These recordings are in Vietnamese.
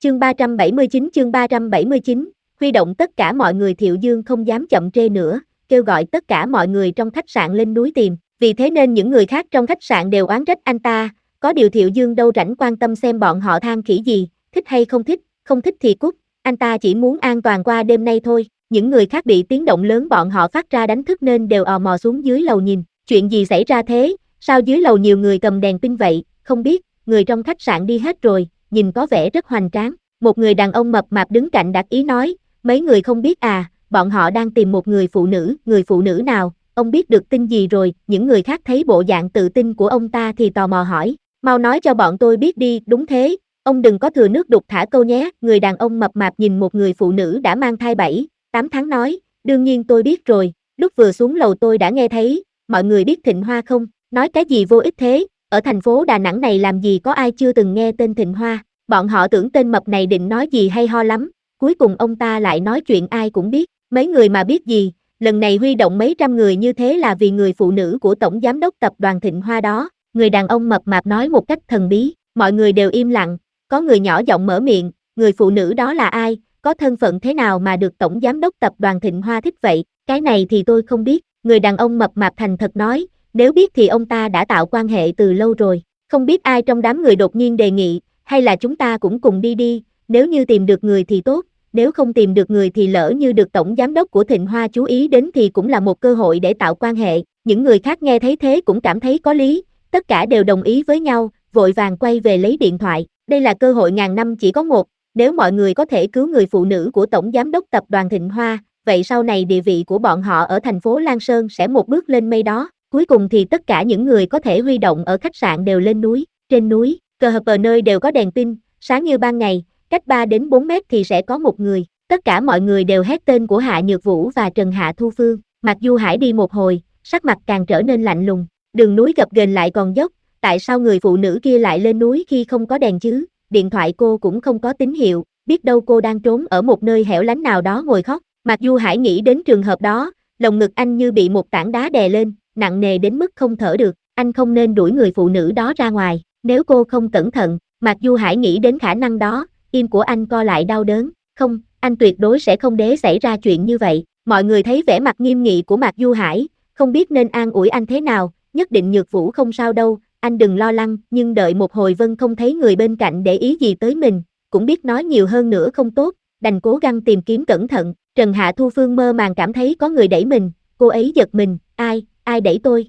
chương 379, huy động tất cả mọi người. Thiệu Dương không dám chậm trễ nữa, kêu gọi tất cả mọi người trong khách sạn lên núi tìm, vì thế nên những người khác trong khách sạn đều oán trách anh ta, có điều Thiệu Dương đâu rảnh quan tâm xem bọn họ than khỉ gì, thích hay không thích thì cút, anh ta chỉ muốn an toàn qua đêm nay thôi. Những người khác bị tiếng động lớn bọn họ phát ra đánh thức nên đều ò mò xuống dưới lầu nhìn, chuyện gì xảy ra thế, sao dưới lầu nhiều người cầm đèn pin vậy, không biết, người trong khách sạn đi hết rồi, nhìn có vẻ rất hoành tráng. Một người đàn ông mập mạp đứng cạnh đặc ý nói, mấy người không biết à, bọn họ đang tìm một người phụ nữ nào, ông biết được tin gì rồi. Những người khác thấy bộ dạng tự tin của ông ta thì tò mò hỏi, mau nói cho bọn tôi biết đi. Đúng thế, ông đừng có thừa nước đục thả câu nhé. Người đàn ông mập mạp nhìn một người phụ nữ đã mang thai 7-8 tháng nói, đương nhiên tôi biết rồi, lúc vừa xuống lầu tôi đã nghe thấy. Mọi người biết Thịnh Hoa không? Nói cái gì vô ích thế, ở thành phố Đà Nẵng này làm gì có ai chưa từng nghe tên Thịnh Hoa. Bọn họ tưởng tên mập này định nói gì hay ho lắm, cuối cùng ông ta lại nói chuyện ai cũng biết. Mấy người mà biết gì, lần này huy động mấy trăm người như thế là vì người phụ nữ của tổng giám đốc tập đoàn Thịnh Hoa đó. Người đàn ông mập mạp nói một cách thần bí, mọi người đều im lặng, có người nhỏ giọng mở miệng, người phụ nữ đó là ai, có thân phận thế nào mà được tổng giám đốc tập đoàn Thịnh Hoa thích vậy, cái này thì tôi không biết. Người đàn ông mập mạp thành thật nói, nếu biết thì ông ta đã tạo quan hệ từ lâu rồi. Không biết ai trong đám người đột nhiên đề nghị, hay là chúng ta cũng cùng đi đi, nếu như tìm được người thì tốt, nếu không tìm được người thì lỡ như được tổng giám đốc của Thịnh Hoa chú ý đến thì cũng là một cơ hội để tạo quan hệ. Những người khác nghe thấy thế cũng cảm thấy có lý, tất cả đều đồng ý với nhau, vội vàng quay về lấy điện thoại. Đây là cơ hội ngàn năm chỉ có một, nếu mọi người có thể cứu người phụ nữ của tổng giám đốc tập đoàn Thịnh Hoa, vậy sau này địa vị của bọn họ ở thành phố Lan Sơn sẽ một bước lên mây đó. Cuối cùng thì tất cả những người có thể huy động ở khách sạn đều lên núi. Trên núi, cờ hờ nơi đều có đèn pin, sáng như ban ngày, cách 3 đến 4 mét thì sẽ có một người. Tất cả mọi người đều hét tên của Hạ Nhược Vũ và Trần Hạ Thu Phương. Mạc Du Hải đi một hồi, sắc mặt càng trở nên lạnh lùng. Đường núi gập ghềnh lại còn dốc, tại sao người phụ nữ kia lại lên núi khi không có đèn chứ? Điện thoại cô cũng không có tín hiệu, biết đâu cô đang trốn ở một nơi hẻo lánh nào đó ngồi khóc. Mạc Du Hải nghĩ đến trường hợp đó, lồng ngực anh như bị một tảng đá đè lên, nặng nề đến mức không thở được. Anh không nên đuổi người phụ nữ đó ra ngoài, nếu cô không cẩn thận. Mạc Du Hải nghĩ đến khả năng đó, tim của anh co lại đau đớn. Không, anh tuyệt đối sẽ không để xảy ra chuyện như vậy. Mọi người thấy vẻ mặt nghiêm nghị của Mạc Du Hải, không biết nên an ủi anh thế nào. Nhất định Nhược Vũ không sao đâu, anh đừng lo lắng. Nhưng đợi một hồi Vân không thấy người bên cạnh để ý gì tới mình, cũng biết nói nhiều hơn nữa không tốt, đành cố gắng tìm kiếm cẩn thận. Trần Hạ Thu Phương mơ màng cảm thấy có người đẩy mình, cô ấy giật mình, ai đẩy tôi?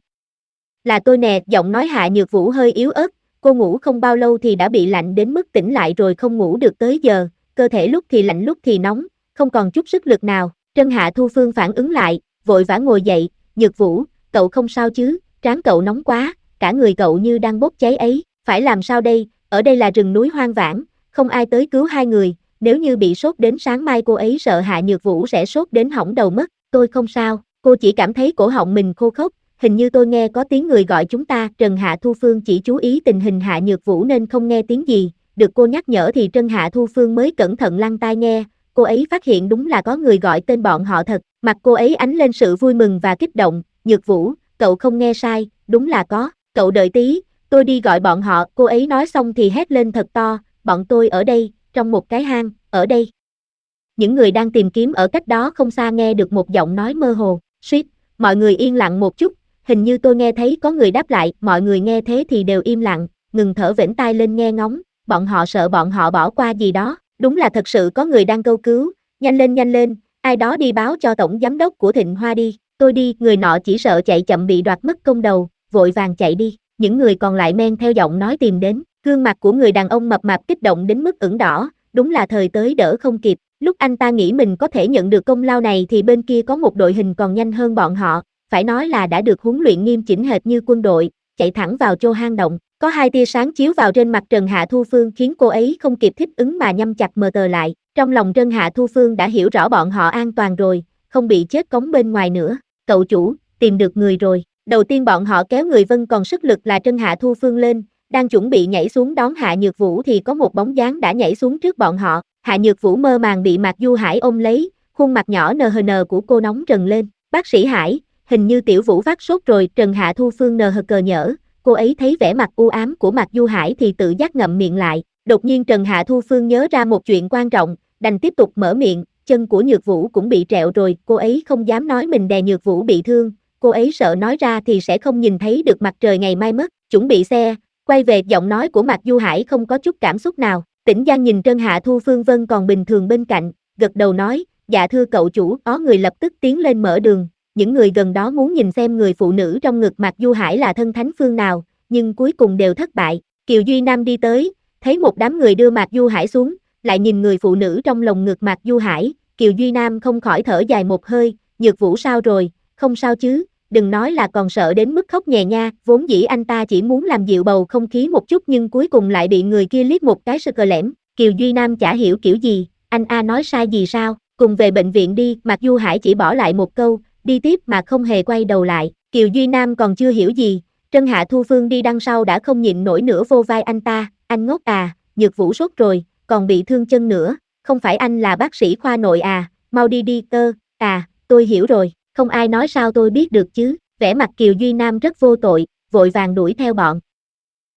Là tôi nè. Giọng nói Hạ Nhược Vũ hơi yếu ớt, cô ngủ không bao lâu thì đã bị lạnh đến mức tỉnh lại rồi không ngủ được tới giờ, cơ thể lúc thì lạnh lúc thì nóng, không còn chút sức lực nào. Trần Hạ Thu Phương phản ứng lại, vội vã ngồi dậy, Nhược Vũ, cậu không sao chứ, trán cậu nóng quá, cả người cậu như đang bốc cháy ấy, phải làm sao đây, ở đây là rừng núi hoang vãn, không ai tới cứu hai người, nếu như bị sốt đến sáng mai cô ấy sợ Hạ Nhược Vũ sẽ sốt đến hỏng đầu mất. Tôi không sao, cô chỉ cảm thấy cổ họng mình khô khốc, hình như tôi nghe có tiếng người gọi chúng ta. Trần Hạ Thu Phương chỉ chú ý tình hình Hạ Nhược Vũ nên không nghe tiếng gì, được cô nhắc nhở thì Trần Hạ Thu Phương mới cẩn thận lăn tai nghe, cô ấy phát hiện đúng là có người gọi tên bọn họ thật, mặt cô ấy ánh lên sự vui mừng và kích động. Nhược Vũ, cậu không nghe sai, đúng là có, cậu đợi tí, tôi đi gọi bọn họ. Cô ấy nói xong thì hét lên thật to, bọn tôi ở đây, trong một cái hang, ở đây. Những người đang tìm kiếm ở cách đó không xa nghe được một giọng nói mơ hồ, suýt, mọi người yên lặng một chút, hình như tôi nghe thấy có người đáp lại. Mọi người nghe thế thì đều im lặng, ngừng thở vểnh tai lên nghe ngóng, bọn họ sợ bọn họ bỏ qua gì đó, đúng là thật sự có người đang kêu cứu, nhanh lên, ai đó đi báo cho tổng giám đốc của Thịnh Hoa đi. Tôi đi. Người nọ chỉ sợ chạy chậm bị đoạt mất công đầu, vội vàng chạy đi. Những người còn lại men theo giọng nói tìm đến, gương mặt của người đàn ông mập mạp kích động đến mức ửng đỏ, đúng là thời tới đỡ không kịp. Lúc anh ta nghĩ mình có thể nhận được công lao này thì bên kia có một đội hình còn nhanh hơn bọn họ, phải nói là đã được huấn luyện nghiêm chỉnh hệt như quân đội, chạy thẳng vào chỗ hang động. Có hai tia sáng chiếu vào trên mặt Trần Hạ Thu Phương khiến cô ấy không kịp thích ứng mà nhắm chặt mờ tờ lại. Trong lòng Trần Hạ Thu Phương đã hiểu rõ bọn họ an toàn rồi, không bị chết cống bên ngoài nữa. Cậu chủ, tìm được người rồi. Đầu tiên bọn họ kéo người Vân còn sức lực là Trần Hạ Thu Phương lên, đang chuẩn bị nhảy xuống đón Hạ Nhược Vũ thì có một bóng dáng đã nhảy xuống trước bọn họ. Hạ Nhược Vũ mơ màng bị Mạc Du Hải ôm lấy, khuôn mặt nhỏ NHN của cô nóng rần lên. Bác sĩ Hải, hình như Tiểu Vũ phát sốt rồi. Trần Hạ Thu Phương NHN nhở, cô ấy thấy vẻ mặt u ám của Mạc Du Hải thì tự giác ngậm miệng lại. Đột nhiên Trần Hạ Thu Phương nhớ ra một chuyện quan trọng, đành tiếp tục mở miệng, chân của Nhược Vũ cũng bị trẹo rồi, cô ấy không dám nói mình đè Nhược Vũ bị thương, cô ấy sợ nói ra thì sẽ không nhìn thấy được mặt trời ngày mai mất, chuẩn bị xe, quay về giọng nói của Mạc Du Hải không có chút cảm xúc nào, Tĩnh Giang nhìn Trân Hạ Thu Phương Vân còn bình thường bên cạnh, gật đầu nói, dạ thưa cậu chủ, có người lập tức tiến lên mở đường, những người gần đó muốn nhìn xem người phụ nữ trong ngực Mạc Du Hải là thân thánh phương nào, nhưng cuối cùng đều thất bại, Kiều Duy Nam đi tới, thấy một đám người đưa Mạc Du Hải xuống, lại nhìn người phụ nữ trong lồng ngực Mạc Du Hải, Kiều Duy Nam không khỏi thở dài một hơi, Nhược Vũ sao rồi, không sao chứ, đừng nói là còn sợ đến mức khóc nhè nha, vốn dĩ anh ta chỉ muốn làm dịu bầu không khí một chút nhưng cuối cùng lại bị người kia liếc một cái sờ cờ lẻm, Kiều Duy Nam chả hiểu kiểu gì, anh A nói sai gì sao, cùng về bệnh viện đi, Mạc Du Hải chỉ bỏ lại một câu, đi tiếp mà không hề quay đầu lại, Kiều Duy Nam còn chưa hiểu gì, Trân Hạ Thu Phương đi đằng sau đã không nhịn nổi nữa vô vai anh ta, anh ngốc à, Nhược Vũ sốt rồi, còn bị thương chân nữa, không phải anh là bác sĩ khoa nội à, mau đi đi cơ, à, tôi hiểu rồi, không ai nói sao tôi biết được chứ, vẻ mặt Kiều Duy Nam rất vô tội, vội vàng đuổi theo bọn